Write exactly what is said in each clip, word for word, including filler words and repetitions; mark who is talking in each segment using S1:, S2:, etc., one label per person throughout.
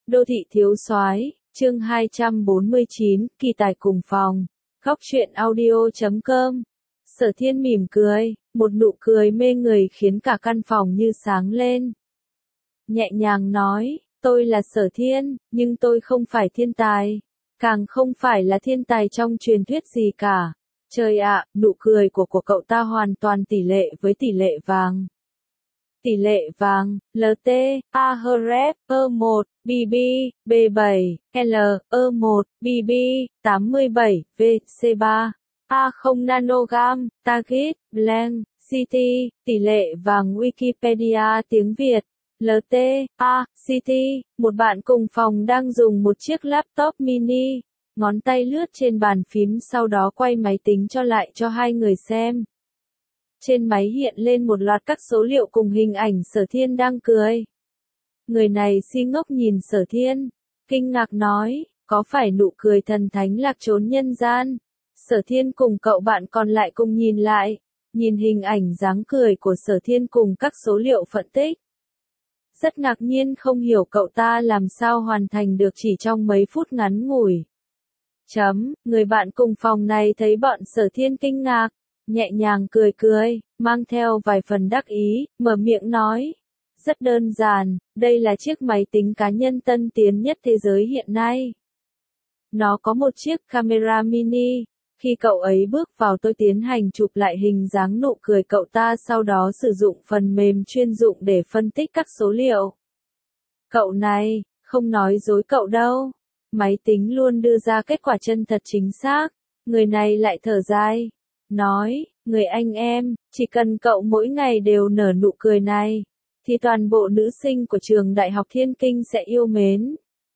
S1: Đô thị thiếu soái, chương hai trăm bốn mươi chín, kỳ tài cùng phòng. Góc truyện audio chấm com. Sở Thiên mỉm cười, một nụ cười mê người khiến cả căn phòng như sáng lên. Nhẹ nhàng nói, tôi là Sở Thiên, nhưng tôi không phải thiên tài. Càng không phải là thiên tài trong truyền thuyết gì cả. Trời ạ, nụ cười của của cậu ta hoàn toàn tỷ lệ với tỷ lệ vàng. Tỷ lệ vàng, lờ tê, A H R E F, E một, B B, B bảy, L, E một, B B, tám mươi bảy, V, C ba, A không nanogam, Target, Blank, City, tỷ lệ vàng Wikipedia tiếng Việt. lờ tê, A, City, một bạn cùng phòng đang dùng một chiếc laptop mini, ngón tay lướt trên bàn phím sau đó quay máy tính cho lại cho hai người xem. Trên máy hiện lên một loạt các số liệu cùng hình ảnh Sở Thiên đang cười. Người này si ngốc nhìn Sở Thiên, kinh ngạc nói, có phải nụ cười thần thánh lạc trốn nhân gian? Sở Thiên cùng cậu bạn còn lại cùng nhìn lại, nhìn hình ảnh dáng cười của Sở Thiên cùng các số liệu phân tích. Rất ngạc nhiên không hiểu cậu ta làm sao hoàn thành được chỉ trong mấy phút ngắn ngủi. Chấm, người bạn cùng phòng này thấy bọn Sở Thiên kinh ngạc, nhẹ nhàng cười cười, mang theo vài phần đắc ý, mở miệng nói. Rất đơn giản, đây là chiếc máy tính cá nhân tân tiến nhất thế giới hiện nay. Nó có một chiếc camera mini. Khi cậu ấy bước vào tôi tiến hành chụp lại hình dáng nụ cười cậu ta sau đó sử dụng phần mềm chuyên dụng để phân tích các số liệu. Cậu này, không nói dối cậu đâu. Máy tính luôn đưa ra kết quả chân thật chính xác. Người này lại thở dài. Nói, người anh em, chỉ cần cậu mỗi ngày đều nở nụ cười này, thì toàn bộ nữ sinh của trường Đại học Thiên Kinh sẽ yêu mến.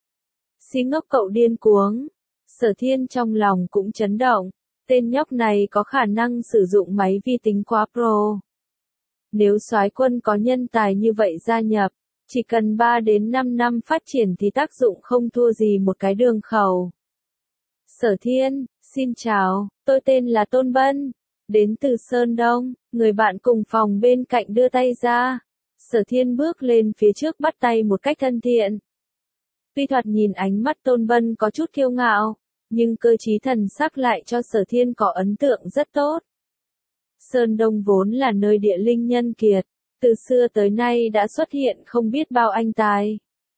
S1: Si ngốc cậu điên cuống. Sở Thiên trong lòng cũng chấn động. Tên nhóc này có khả năng sử dụng máy vi tính quá pro. Nếu soái quân có nhân tài như vậy gia nhập, chỉ cần ba đến năm năm phát triển thì tác dụng không thua gì một cái đường khẩu. Sở Thiên, xin chào, tôi tên là Tôn Bân, đến từ Sơn Đông, người bạn cùng phòng bên cạnh đưa tay ra. Sở Thiên bước lên phía trước bắt tay một cách thân thiện. Tuy thoạt nhìn ánh mắt Tôn Bân có chút kiêu ngạo, nhưng cơ trí thần sắc lại cho Sở Thiên có ấn tượng rất tốt. Sơn Đông vốn là nơi địa linh nhân kiệt, từ xưa tới nay đã xuất hiện không biết bao anh tài.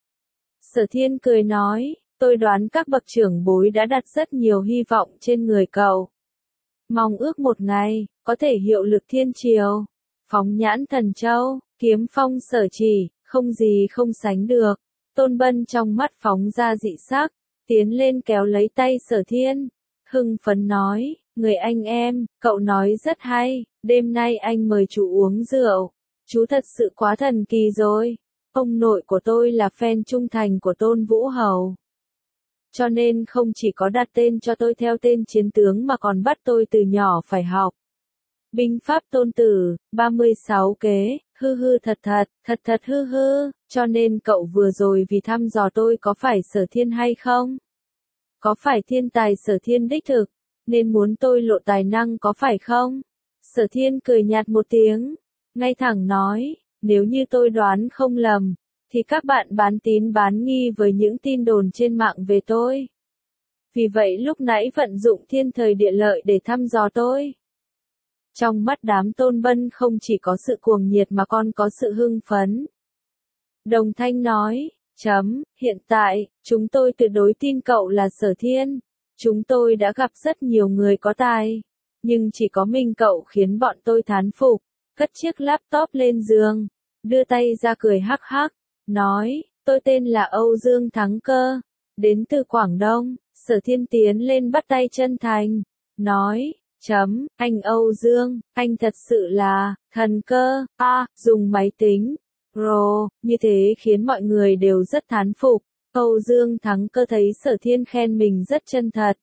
S1: Sở Thiên cười nói, tôi đoán các bậc trưởng bối đã đặt rất nhiều hy vọng trên người cậu. Mong ước một ngày, có thể hiệu lực thiên triều, phóng nhãn thần châu, kiếm phong sở chỉ, không gì không sánh được. Tôn Bân trong mắt phóng ra dị sắc, tiến lên kéo lấy tay Sở Thiên, hưng phấn nói, người anh em, cậu nói rất hay, đêm nay anh mời chú uống rượu, chú thật sự quá thần kỳ rồi, ông nội của tôi là fan trung thành của Tôn Vũ Hầu. Cho nên không chỉ có đặt tên cho tôi theo tên chiến tướng mà còn bắt tôi từ nhỏ phải học. Binh pháp Tôn Tử, ba mươi sáu kế, hư hư thật thật, thật thật hư hư, cho nên cậu vừa rồi vì thăm dò tôi có phải Sở Thiên hay không? Có phải thiên tài Sở Thiên đích thực, nên muốn tôi lộ tài năng có phải không? Sở Thiên cười nhạt một tiếng, ngay thẳng nói, nếu như tôi đoán không lầm, thì các bạn bán tín bán nghi với những tin đồn trên mạng về tôi. Vì vậy lúc nãy vận dụng thiên thời địa lợi để thăm dò tôi. Trong mắt đám Tôn Bân không chỉ có sự cuồng nhiệt mà còn có sự hưng phấn. Đồng Thanh nói, chấm, hiện tại, chúng tôi tuyệt đối tin cậu là Sở Thiên. Chúng tôi đã gặp rất nhiều người có tài, nhưng chỉ có mình cậu khiến bọn tôi thán phục. Cất chiếc laptop lên giường, đưa tay ra cười hắc hắc, nói, tôi tên là Âu Dương Thắng Cơ, đến từ Quảng Đông. Sở Thiên tiến lên bắt tay chân thành, nói, chấm, anh Âu Dương, anh thật sự là, thần cơ, a, à, dùng máy tính, pro, như thế khiến mọi người đều rất thán phục. Âu Dương Thắng Cơ thấy Sở Thiên khen mình rất chân thật.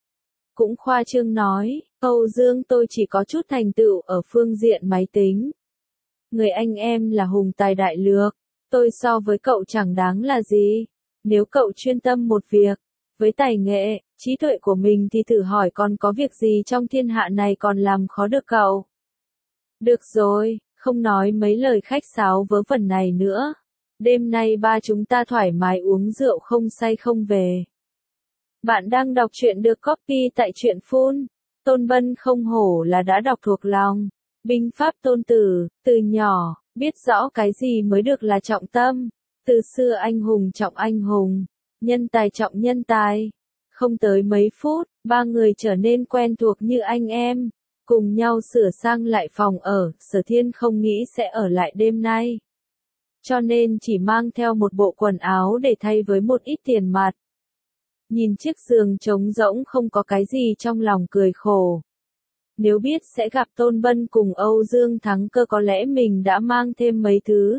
S1: Cũng khoa trương nói, Âu Dương tôi chỉ có chút thành tựu ở phương diện máy tính. Người anh em là hùng tài đại lược, tôi so với cậu chẳng đáng là gì. Nếu cậu chuyên tâm một việc, với tài nghệ, trí tuệ của mình thì thử hỏi còn có việc gì trong thiên hạ này còn làm khó được cậu. Được rồi, không nói mấy lời khách sáo vớ vẩn này nữa. Đêm nay ba chúng ta thoải mái uống rượu không say không về. Bạn đang đọc truyện được copy tại truyện phun. Tôn Bân không hổ là đã đọc thuộc lòng. Binh pháp Tôn Tử, từ nhỏ, biết rõ cái gì mới được là trọng tâm. Từ xưa anh hùng trọng anh hùng, nhân tài trọng nhân tài. Không tới mấy phút, ba người trở nên quen thuộc như anh em. Cùng nhau sửa sang lại phòng ở, Sở Thiên không nghĩ sẽ ở lại đêm nay. Cho nên chỉ mang theo một bộ quần áo để thay với một ít tiền mặt. Nhìn chiếc giường trống rỗng không có cái gì trong lòng cười khổ. Nếu biết sẽ gặp Tôn Bân cùng Âu Dương Thắng Cơ có lẽ mình đã mang thêm mấy thứ.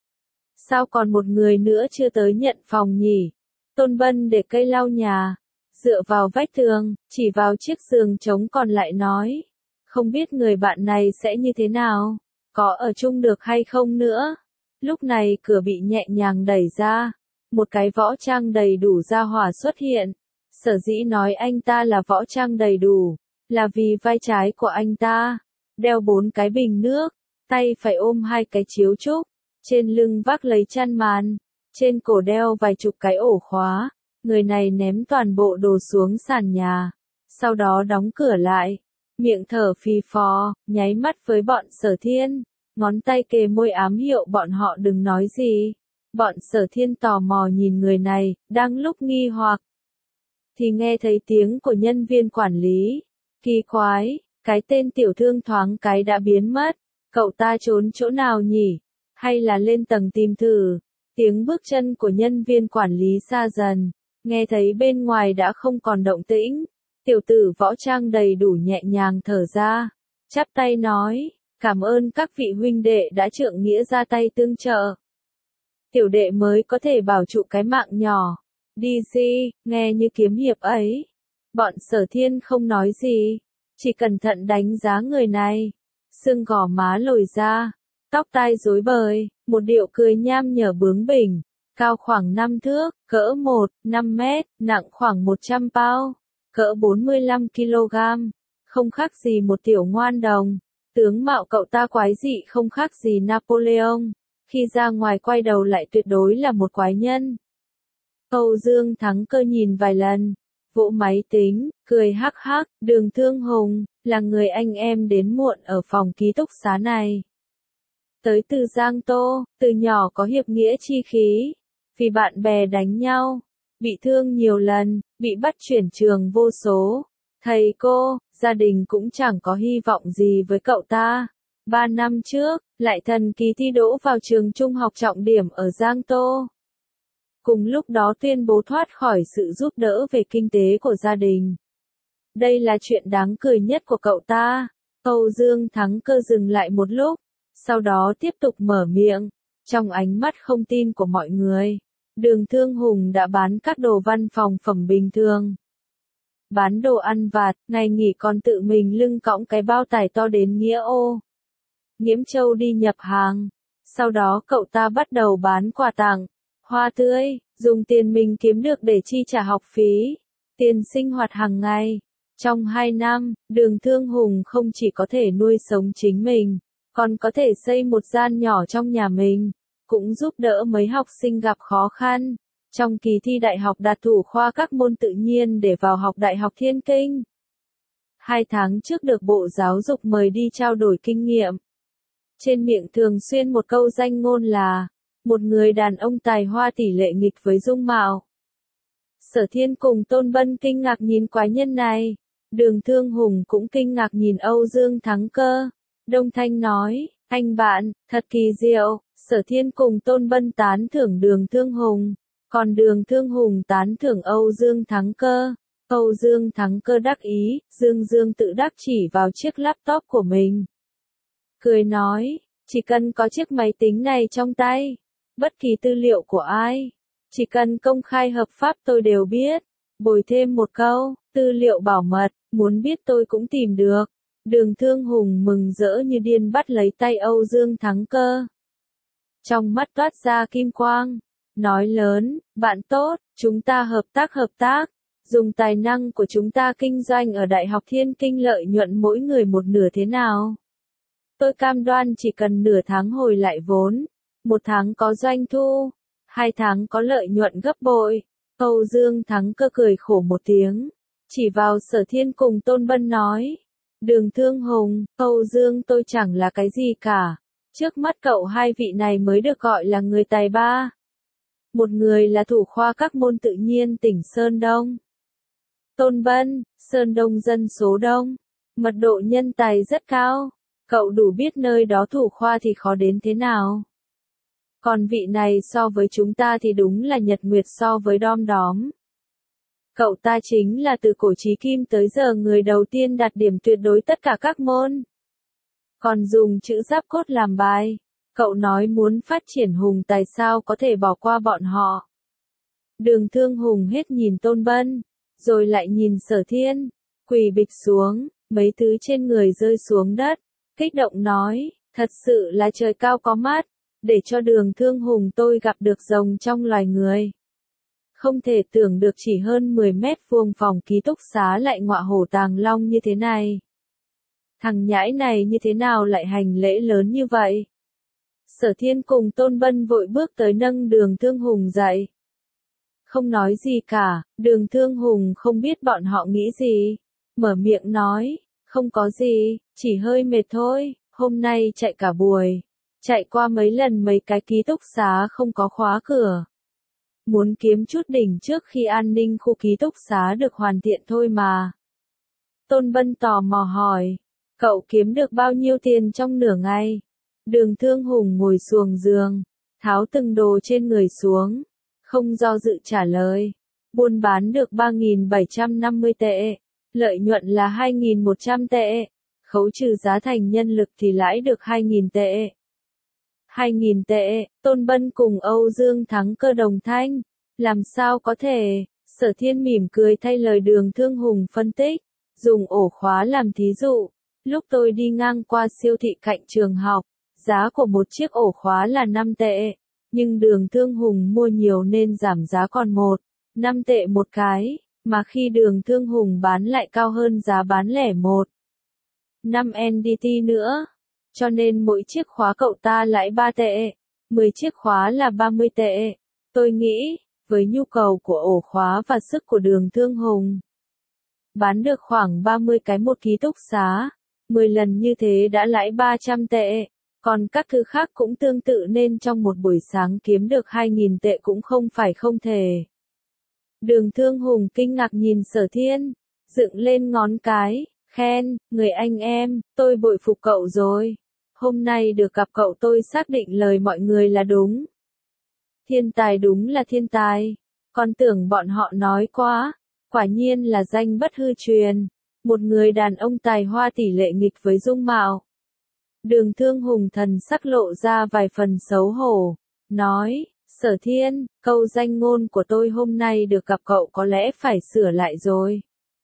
S1: Sao còn một người nữa chưa tới nhận phòng nhỉ? Tôn Bân để cây lau nhà, dựa vào vách tường, chỉ vào chiếc giường trống còn lại nói. Không biết người bạn này sẽ như thế nào, có ở chung được hay không nữa. Lúc này cửa bị nhẹ nhàng đẩy ra, một cái võ trang đầy đủ gia hỏa xuất hiện. Sở dĩ nói anh ta là võ trang đầy đủ, là vì vai trái của anh ta đeo bốn cái bình nước, tay phải ôm hai cái chiếu trúc, trên lưng vác lấy chăn màn, trên cổ đeo vài chục cái ổ khóa. Người này ném toàn bộ đồ xuống sàn nhà, sau đó đóng cửa lại, miệng thở phì phò, nháy mắt với bọn Sở Thiên, ngón tay kề môi ám hiệu bọn họ đừng nói gì. Bọn Sở Thiên tò mò nhìn người này, đang lúc nghi hoặc, thì nghe thấy tiếng của nhân viên quản lý. Kỳ quái, cái tên tiểu thương thoáng cái đã biến mất, cậu ta trốn chỗ nào nhỉ? Hay là lên tầng tìm thử? Tiếng bước chân của nhân viên quản lý xa dần, nghe thấy bên ngoài đã không còn động tĩnh. Tiểu tử võ trang đầy đủ nhẹ nhàng thở ra, chắp tay nói, cảm ơn các vị huynh đệ đã trượng nghĩa ra tay tương trợ. Tiểu đệ mới có thể bảo trụ cái mạng nhỏ. Đi gì, nghe như kiếm hiệp ấy. Bọn Sở Thiên không nói gì, chỉ cẩn thận đánh giá người này. Xương gò má lồi ra, tóc tai rối bời, một điệu cười nham nhở bướng bỉnh, cao khoảng năm thước, cỡ một phẩy năm mét, nặng khoảng một trăm pound, cỡ bốn mươi lăm ki lô gam, không khác gì một tiểu ngoan đồng. Tướng mạo cậu ta quái dị không khác gì Napoleon, khi ra ngoài quay đầu lại tuyệt đối là một quái nhân. Âu Dương Thắng Cơ nhìn vài lần, vỗ máy tính, cười hắc hắc, Đường Thương Hùng, là người anh em đến muộn ở phòng ký túc xá này. Tới từ Giang Tô, từ nhỏ có hiệp nghĩa chi khí, vì bạn bè đánh nhau, bị thương nhiều lần, bị bắt chuyển trường vô số. Thầy cô, gia đình cũng chẳng có hy vọng gì với cậu ta. Ba năm trước, lại thần kỳ thi đỗ vào trường trung học trọng điểm ở Giang Tô. Cùng lúc đó tuyên bố thoát khỏi sự giúp đỡ về kinh tế của gia đình. Đây là chuyện đáng cười nhất của cậu ta. Âu Dương Thắng Cơ dừng lại một lúc, sau đó tiếp tục mở miệng. Trong ánh mắt không tin của mọi người, Đường Thương Hùng đã bán các đồ văn phòng phẩm bình thường. Bán đồ ăn vặt, ngày nghỉ còn tự mình lưng cõng cái bao tải to đến Nghĩa Ô, Nghiễm Châu đi nhập hàng. Sau đó cậu ta bắt đầu bán quà tặng, hoa tươi, dùng tiền mình kiếm được để chi trả học phí, tiền sinh hoạt hàng ngày. Trong hai năm, Đường Thương Hùng không chỉ có thể nuôi sống chính mình, còn có thể xây một gian nhỏ trong nhà mình, cũng giúp đỡ mấy học sinh gặp khó khăn. Trong kỳ thi đại học đạt thủ khoa các môn tự nhiên để vào học Đại học Thiên Kinh. Hai tháng trước được Bộ Giáo dục mời đi trao đổi kinh nghiệm. Trên miệng thường xuyên một câu danh ngôn là, một người đàn ông tài hoa tỷ lệ nghịch với dung mạo. Sở Thiên cùng Tôn Bân kinh ngạc nhìn quái nhân này. Đường Thương Hùng cũng kinh ngạc nhìn Âu Dương Thắng Cơ. Đông Thanh nói, anh bạn, thật kỳ diệu. Sở Thiên cùng Tôn Bân tán thưởng Đường Thương Hùng, còn Đường Thương Hùng tán thưởng Âu Dương Thắng Cơ. Âu Dương Thắng Cơ đắc ý, Dương Dương tự đắc chỉ vào chiếc laptop của mình. Cười nói, chỉ cần có chiếc máy tính này trong tay, bất kỳ tư liệu của ai, chỉ cần công khai hợp pháp tôi đều biết. Bồi thêm một câu, tư liệu bảo mật, muốn biết tôi cũng tìm được. Đường Thương Hùng mừng rỡ như điên bắt lấy tay Âu Dương Thắng Cơ. Trong mắt toát ra kim quang, nói lớn, bạn tốt, chúng ta hợp tác hợp tác, dùng tài năng của chúng ta kinh doanh ở Đại học Thiên Kinh lợi nhuận mỗi người một nửa thế nào? Tôi cam đoan chỉ cần nửa tháng hồi lại vốn, một tháng có doanh thu, hai tháng có lợi nhuận gấp bội. Âu Dương Thắng Cơ cười khổ một tiếng, chỉ vào Sở Thiên cùng Tôn Bân nói. Đường Thương Hùng, Âu Dương tôi chẳng là cái gì cả. Trước mắt cậu hai vị này mới được gọi là người tài ba. Một người là thủ khoa các môn tự nhiên tỉnh Sơn Đông. Tôn Bân, Sơn Đông dân số đông, mật độ nhân tài rất cao. Cậu đủ biết nơi đó thủ khoa thì khó đến thế nào. Còn vị này so với chúng ta thì đúng là nhật nguyệt so với đom đóm. Cậu ta chính là từ cổ chí kim tới giờ người đầu tiên đạt điểm tuyệt đối tất cả các môn. Còn dùng chữ giáp cốt làm bài. Cậu nói muốn phát triển Hùng tài sao có thể bỏ qua bọn họ. Đường Thương Hùng hết nhìn Tôn Bân, rồi lại nhìn Sở Thiên, quỳ bịch xuống, mấy thứ trên người rơi xuống đất, kích động nói, thật sự là trời cao có mắt, để cho Đường Thương Hùng tôi gặp được rồng trong loài người. Không thể tưởng được chỉ hơn mười mét vuông phòng ký túc xá lại ngọa hổ tàng long như thế này. Thằng nhãi này như thế nào lại hành lễ lớn như vậy? Sở Thiên cùng Tôn Bân vội bước tới nâng Đường Thương Hùng dậy. Không nói gì cả, Đường Thương Hùng không biết bọn họ nghĩ gì. Mở miệng nói, không có gì, chỉ hơi mệt thôi, hôm nay chạy cả buổi. Chạy qua mấy lần mấy cái ký túc xá không có khóa cửa. Muốn kiếm chút đỉnh trước khi an ninh khu ký túc xá được hoàn thiện thôi mà. Tôn Bân tò mò hỏi, cậu kiếm được bao nhiêu tiền trong nửa ngày? Đường Thương Hùng ngồi xuồng giường, tháo từng đồ trên người xuống, không do dự trả lời. Buôn bán được ba nghìn bảy trăm năm mươi tệ, lợi nhuận là hai nghìn một trăm tệ, khấu trừ giá thành nhân lực thì lãi được hai nghìn tệ. hai nghìn tệ, Tôn Bân cùng Âu Dương Thắng Cơ đồng thanh, làm sao có thể? Sở Thiên mỉm cười thay lời Đường Thương Hùng phân tích, dùng ổ khóa làm thí dụ, lúc tôi đi ngang qua siêu thị cạnh trường học, giá của một chiếc ổ khóa là năm tệ, nhưng Đường Thương Hùng mua nhiều nên giảm giá còn một, năm tệ một cái, mà khi Đường Thương Hùng bán lại cao hơn giá bán lẻ một, năm en đê tê nữa. Cho nên mỗi chiếc khóa cậu ta lãi ba tệ, mười chiếc khóa là ba mươi tệ. Tôi nghĩ, với nhu cầu của ổ khóa và sức của Đường Thương Hùng, bán được khoảng ba mươi cái một ký túc xá, mười lần như thế đã lãi ba trăm tệ, còn các thứ khác cũng tương tự nên trong một buổi sáng kiếm được hai nghìn tệ cũng không phải không thể. Đường Thương Hùng kinh ngạc nhìn Sở Thiên, dựng lên ngón cái, khen, người anh em, tôi bội phục cậu rồi. Hôm nay được gặp cậu tôi xác định lời mọi người là đúng. Thiên tài đúng là thiên tài, còn tưởng bọn họ nói quá, quả nhiên là danh bất hư truyền, một người đàn ông tài hoa tỷ lệ nghịch với dung mạo. Đường Thương Hùng thần sắc lộ ra vài phần xấu hổ, nói, Sở Thiên, câu danh ngôn của tôi hôm nay được gặp cậu có lẽ phải sửa lại rồi.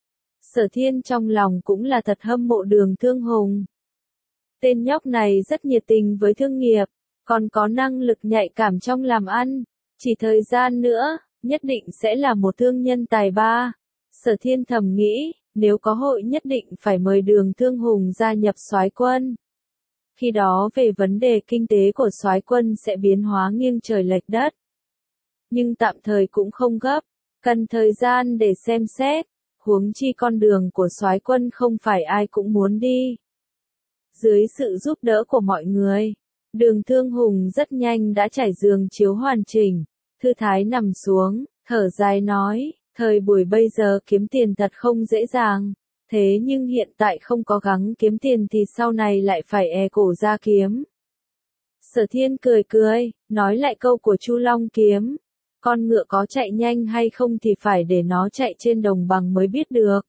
S1: Sở Thiên trong lòng cũng là thật hâm mộ Đường Thương Hùng. Tên nhóc này rất nhiệt tình với thương nghiệp, còn có năng lực nhạy cảm trong làm ăn, chỉ thời gian nữa, nhất định sẽ là một thương nhân tài ba. Sở Thiên thầm nghĩ, nếu có hội nhất định phải mời Đường Thương Hùng gia nhập soái quân. Khi đó về vấn đề kinh tế của soái quân sẽ biến hóa nghiêng trời lệch đất. Nhưng tạm thời cũng không gấp, cần thời gian để xem xét, huống chi con đường của soái quân không phải ai cũng muốn đi. Dưới sự giúp đỡ của mọi người, Đường Thương Hùng rất nhanh đã trải giường chiếu hoàn chỉnh, thư thái nằm xuống, thở dài nói, thời buổi bây giờ kiếm tiền thật không dễ dàng, thế nhưng hiện tại không có gắng kiếm tiền thì sau này lại phải e cổ ra kiếm. Sở Thiên cười cười, nói lại câu của Chu Long Kiếm, con ngựa có chạy nhanh hay không thì phải để nó chạy trên đồng bằng mới biết được.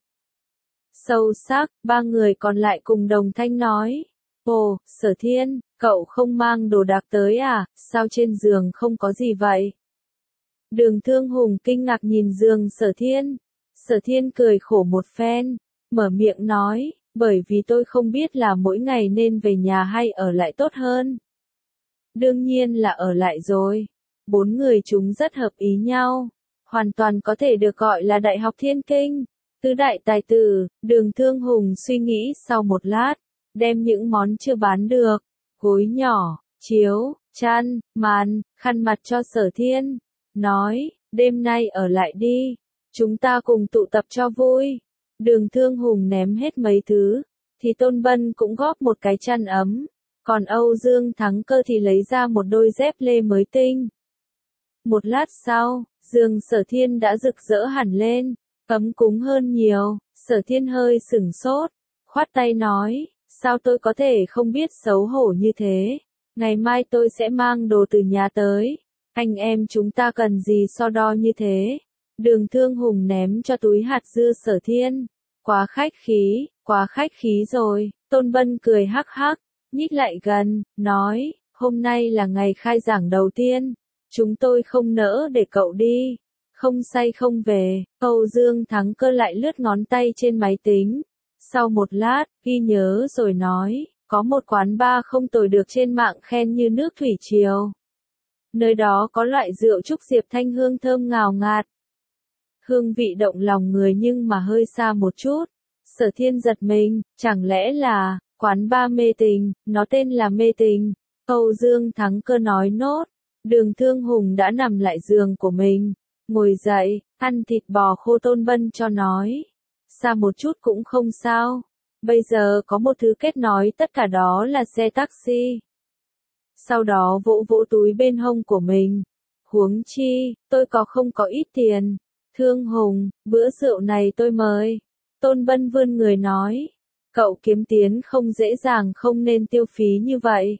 S1: Sâu sắc, ba người còn lại cùng đồng thanh nói, ồ, Sở Thiên, cậu không mang đồ đạc tới à, sao trên giường không có gì vậy? Đường Thương Hùng kinh ngạc nhìn giường Sở Thiên, Sở Thiên cười khổ một phen, mở miệng nói, bởi vì tôi không biết là mỗi ngày nên về nhà hay ở lại tốt hơn. Đương nhiên là ở lại rồi, bốn người chúng rất hợp ý nhau, hoàn toàn có thể được gọi là Đại học Thiên Kinh. Tứ đại tài tử, Đường Thương Hùng suy nghĩ sau một lát, đem những món chưa bán được, gối nhỏ, chiếu, chăn, màn, khăn mặt cho Sở Thiên. Nói, đêm nay ở lại đi. Chúng ta cùng tụ tập cho vui. Đường Thương Hùng ném hết mấy thứ. Thì Tôn Bân cũng góp một cái chăn ấm. Còn Âu Dương Thắng Cơ thì lấy ra một đôi dép lê mới tinh. Một lát sau, giường Sở Thiên đã rực rỡ hẳn lên. Ấm cúng hơn nhiều. Sở Thiên hơi sửng sốt. Khoát tay nói, sao tôi có thể không biết xấu hổ như thế. Ngày mai tôi sẽ mang đồ từ nhà tới. Anh em chúng ta cần gì so đo như thế. Đường Thương Hùng ném cho túi hạt dưa Sở Thiên. Quá khách khí, quá khách khí rồi. Tôn Bân cười hắc hắc, nhích lại gần, nói, hôm nay là ngày khai giảng đầu tiên. Chúng tôi không nỡ để cậu đi. Không say không về. Âu Dương Thắng Cơ lại lướt ngón tay trên máy tính. Sau một lát, ghi nhớ rồi nói, có một quán bar không tồi được trên mạng khen như nước thủy triều. Nơi đó có loại rượu trúc diệp thanh hương thơm ngào ngạt. Hương vị động lòng người nhưng mà hơi xa một chút. Sở Thiên giật mình, chẳng lẽ là, quán bar mê tình, nó tên là mê tình. Âu Dương Thắng Cơ nói nốt. Đường Thương Hùng đã nằm lại giường của mình. Ngồi dậy, ăn thịt bò khô. Tôn Bân cho nói. Xa một chút cũng không sao. Bây giờ có một thứ kết nối tất cả đó là xe taxi. Sau đó vỗ vỗ túi bên hông của mình. Huống chi, tôi có không có ít tiền. Thương Hùng, bữa rượu này tôi mời. Tôn Bân vươn người nói. Cậu kiếm tiền không dễ dàng, không nên tiêu phí như vậy.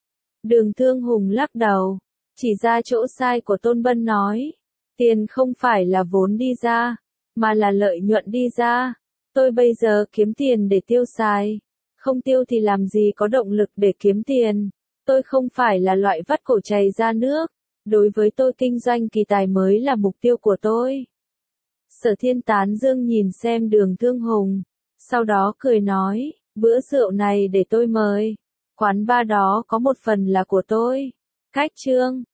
S1: Đường Thương Hùng lắc đầu. Chỉ ra chỗ sai của Tôn Bân nói. Tiền không phải là vốn đi ra, mà là lợi nhuận đi ra. Tôi bây giờ kiếm tiền để tiêu xài. Không tiêu thì làm gì có động lực để kiếm tiền. Tôi không phải là loại vắt cổ chảy ra nước. Đối với tôi kinh doanh kỳ tài mới là mục tiêu của tôi. Sở Thiên tán dương nhìn xem Đường Thương Hùng. Sau đó cười nói, bữa rượu này để tôi mời. Quán bar đó có một phần là của tôi. Khách trương.